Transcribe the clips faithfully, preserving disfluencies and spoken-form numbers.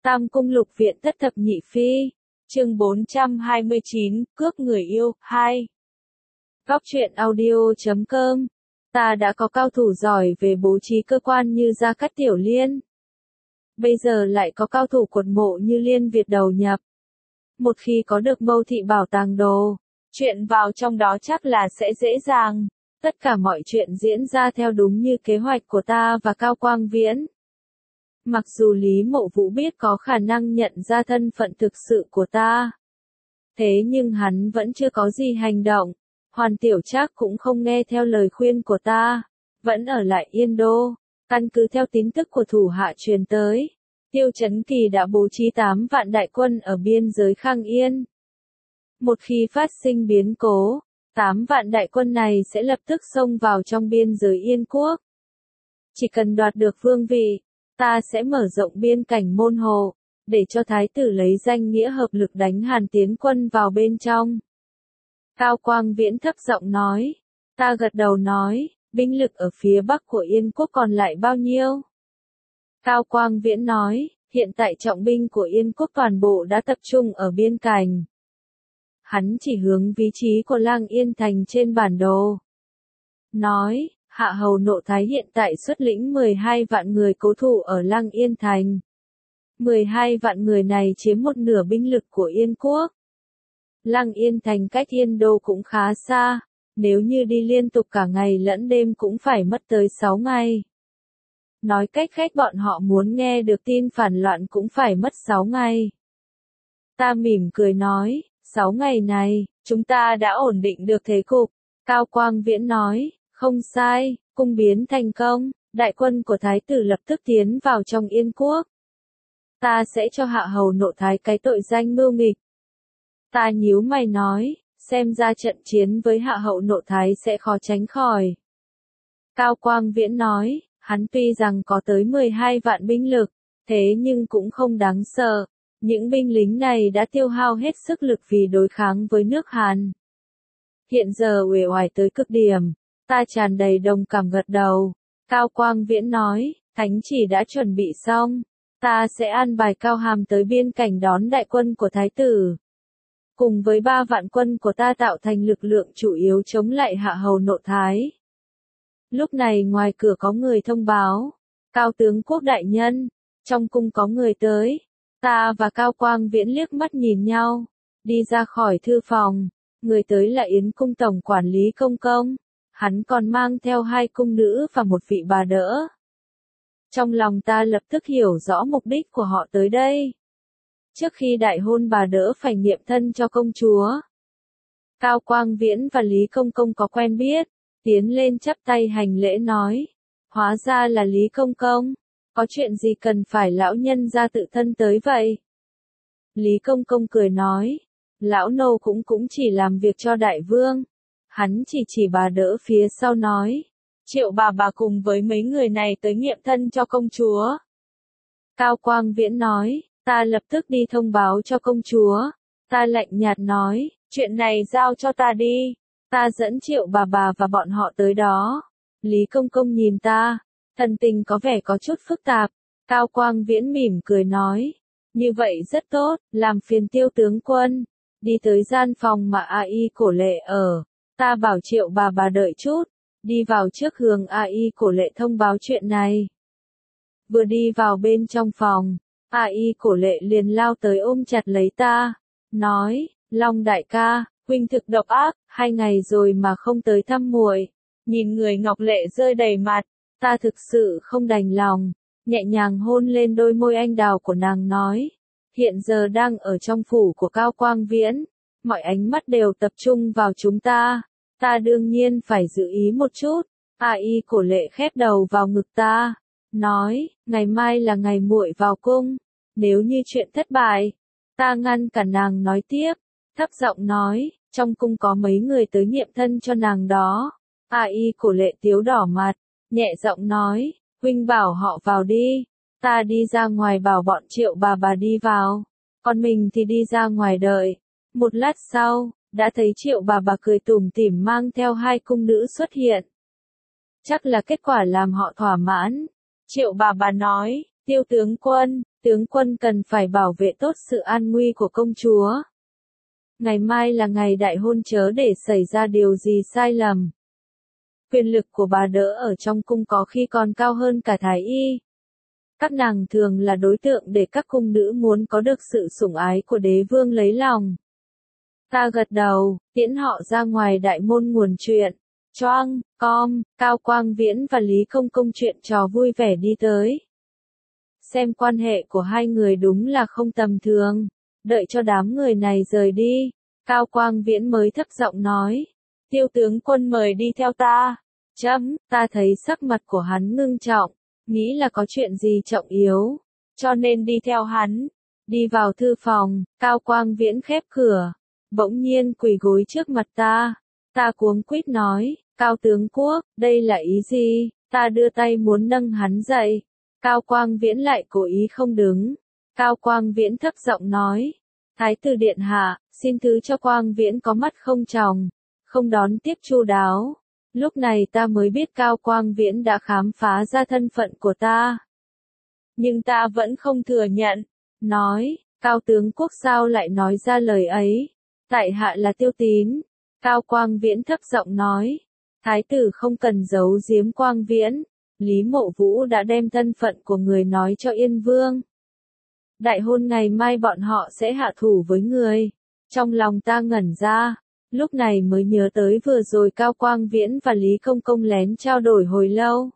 Tam Cung Lục Viện Thất Thập Nhị Phi, chương bốn trăm hai mươi chín, Cướp Người Yêu, hai. Góc truyện audio chấm com. Ta đã có cao thủ giỏi về bố trí cơ quan như Gia Cát Tiểu Liên. Bây giờ lại có cao thủ quật mộ như Liên Việt đầu nhập. Một khi có được Mâu Thị bảo tàng đồ, chuyện vào trong đó chắc là sẽ dễ dàng. Tất cả mọi chuyện diễn ra theo đúng như kế hoạch của ta và Cao Quang Viễn. Mặc dù Lý Mộ Vũ biết có khả năng nhận ra thân phận thực sự của ta. Thế nhưng hắn vẫn chưa có gì hành động. Hoàn Tiểu Trác cũng không nghe theo lời khuyên của ta. Vẫn ở lại Yên Đô. Căn cứ theo tin tức của thủ hạ truyền tới. Tiêu Chấn Kỳ đã bố trí tám vạn đại quân ở biên giới Khang Yên. Một khi phát sinh biến cố, tám vạn đại quân này sẽ lập tức xông vào trong biên giới Yên Quốc. Chỉ cần đoạt được vương vị, ta sẽ mở rộng biên cảnh môn hồ, để cho thái tử lấy danh nghĩa hợp lực đánh Hàn tiến quân vào bên trong. Cao Quang Viễn thấp giọng nói. Ta gật đầu nói, binh lực ở phía bắc của Yên Quốc còn lại bao nhiêu? Cao Quang Viễn nói, hiện tại trọng binh của Yên Quốc toàn bộ đã tập trung ở biên cảnh. Hắn chỉ hướng vị trí của Lang Yên Thành trên bản đồ. Nói, Hạ Hầu Nộ Thái hiện tại xuất lĩnh mười hai vạn người cố thủ ở Lang Yên Thành. mười hai vạn người này chiếm một nửa binh lực của Yên Quốc. Lang Yên Thành cách Yên Đô cũng khá xa, nếu như đi liên tục cả ngày lẫn đêm cũng phải mất tới sáu ngày. Nói cách khác bọn họ muốn nghe được tin phản loạn cũng phải mất sáu ngày. Ta mỉm cười nói, sáu ngày này, chúng ta đã ổn định được thế cục. Cao Quang Viễn nói, không sai, cung biến thành công, đại quân của thái tử lập tức tiến vào trong Yên Quốc. Ta sẽ cho Hạ Hầu Nộ Thái cái tội danh mưu nghịch. Ta nhíu mày nói, xem ra trận chiến với Hạ Hầu Nộ Thái sẽ khó tránh khỏi. Cao Quang Viễn nói, hắn tuy rằng có tới mười hai vạn binh lực, thế nhưng cũng không đáng sợ. Những binh lính này đã tiêu hao hết sức lực vì đối kháng với nước Hàn. Hiện giờ uể oải tới cực điểm, ta tràn đầy đồng cảm gật đầu. Cao Quang Viễn nói, thánh chỉ đã chuẩn bị xong, ta sẽ an bài Cao Hàm tới biên cảnh đón đại quân của thái tử. Cùng với ba vạn quân của ta tạo thành lực lượng chủ yếu chống lại Hạ Hầu Nộ Thái. Lúc này ngoài cửa có người thông báo, Cao tướng quốc đại nhân, trong cung có người tới. Ta và Cao Quang Viễn liếc mắt nhìn nhau, đi ra khỏi thư phòng, người tới là Yến cung tổng quản lý Công Công, hắn còn mang theo hai cung nữ và một vị bà đỡ. Trong lòng ta lập tức hiểu rõ mục đích của họ tới đây. Trước khi đại hôn bà đỡ phải nghiệm thân cho công chúa. Cao Quang Viễn và Lý Công Công có quen biết, tiến lên chắp tay hành lễ nói, hóa ra là Lý Công Công. Có chuyện gì cần phải lão nhân ra tự thân tới vậy? Lý Công Công cười nói, lão nô cũng cũng chỉ làm việc cho đại vương. Hắn chỉ chỉ bà đỡ phía sau nói, Triệu bà bà cùng với mấy người này tới nghiệm thân cho công chúa. Cao Quang Viễn nói, ta lập tức đi thông báo cho công chúa. Ta lạnh nhạt nói, chuyện này giao cho ta đi. Ta dẫn Triệu bà bà và bọn họ tới đó. Lý Công Công nhìn ta. Thần tình có vẻ có chút phức tạp. Cao Quang Viễn mỉm cười nói. Như vậy rất tốt, làm phiền Tiêu tướng quân. Đi tới gian phòng mà A I Cổ Lệ ở. Ta bảo Triệu bà bà đợi chút. Đi vào trước hướng A I Cổ Lệ thông báo chuyện này. Vừa đi vào bên trong phòng, A I Cổ Lệ liền lao tới ôm chặt lấy ta. Nói, Long đại ca, huynh thực độc ác, hai ngày rồi mà không tới thăm muội. Nhìn người ngọc lệ rơi đầy mặt. Ta thực sự không đành lòng, nhẹ nhàng hôn lên đôi môi anh đào của nàng nói, hiện giờ đang ở trong phủ của Cao Quang Viễn, mọi ánh mắt đều tập trung vào chúng ta, ta đương nhiên phải giữ ý một chút. A I Cổ Lệ khép đầu vào ngực ta, nói, ngày mai là ngày muội vào cung, nếu như chuyện thất bại, ta ngăn cả nàng nói tiếp, thấp giọng nói, trong cung có mấy người tới nghiệm thân cho nàng đó. A I Cổ Lệ tiếu đỏ mặt. Nhẹ giọng nói, huynh bảo họ vào đi, ta đi ra ngoài bảo bọn Triệu bà bà đi vào, còn mình thì đi ra ngoài đợi. Một lát sau, đã thấy Triệu bà bà cười tủm tỉm mang theo hai cung nữ xuất hiện. Chắc là kết quả làm họ thỏa mãn. Triệu bà bà nói, Tiêu tướng quân, Tướng quân cần phải bảo vệ tốt sự an nguy của công chúa. Ngày mai là ngày đại hôn, chớ để xảy ra điều gì sai lầm. Quyền lực của bà đỡ ở trong cung có khi còn cao hơn cả thái y. Các nàng thường là đối tượng để các cung nữ muốn có được sự sủng ái của đế vương lấy lòng. Ta gật đầu, tiễn họ ra ngoài đại môn nguồn chuyện. Choang, com, Cao Quang Viễn và Lý Công Công chuyện trò vui vẻ đi tới. Xem quan hệ của hai người đúng là không tầm thường. Đợi cho đám người này rời đi, Cao Quang Viễn mới thấp giọng nói. Tiêu tướng quân mời đi theo ta. Chấm, ta thấy sắc mặt của hắn ngưng trọng, nghĩ là có chuyện gì trọng yếu, cho nên đi theo hắn. Đi vào thư phòng, Cao Quang Viễn khép cửa, bỗng nhiên quỳ gối trước mặt ta. Ta cuống quýt nói, Cao tướng quốc, đây là ý gì? Ta đưa tay muốn nâng hắn dậy. Cao Quang Viễn lại cố ý không đứng. Cao Quang Viễn thấp giọng nói, Thái tử điện hạ, xin thứ cho Quang Viễn có mắt không tròng, không đón tiếp chu đáo. Lúc này ta mới biết Cao Quang Viễn đã khám phá ra thân phận của ta. Nhưng ta vẫn không thừa nhận. Nói, Cao tướng quốc sao lại nói ra lời ấy? Tại hạ là Tiêu Tín. Cao Quang Viễn thấp giọng nói, Thái tử không cần giấu giếm Quang Viễn. Lý Mộ Vũ đã đem thân phận của người nói cho Yên Vương. Đại hôn ngày mai bọn họ sẽ hạ thủ với người. Trong lòng ta ngẩn ra, lúc này mới nhớ tới vừa rồi Cao Quang Viễn và Lý Công Công lén trao đổi hồi lâu.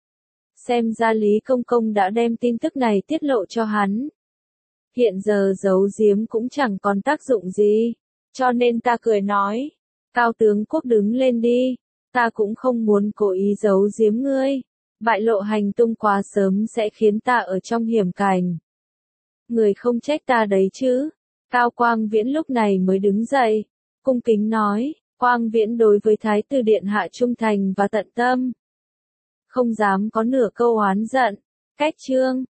Xem ra Lý Công Công đã đem tin tức này tiết lộ cho hắn. Hiện giờ giấu giếm cũng chẳng còn tác dụng gì, cho nên ta cười nói, Cao tướng quốc đứng lên đi, ta cũng không muốn cố ý giấu giếm ngươi. Bại lộ hành tung quá sớm sẽ khiến ta ở trong hiểm cảnh. Người không trách ta đấy chứ. Cao Quang Viễn lúc này mới đứng dậy, cung kính nói, Quang Viễn đối với Thái tử điện hạ trung thành và tận tâm. Không dám có nửa câu oán giận. Cách chương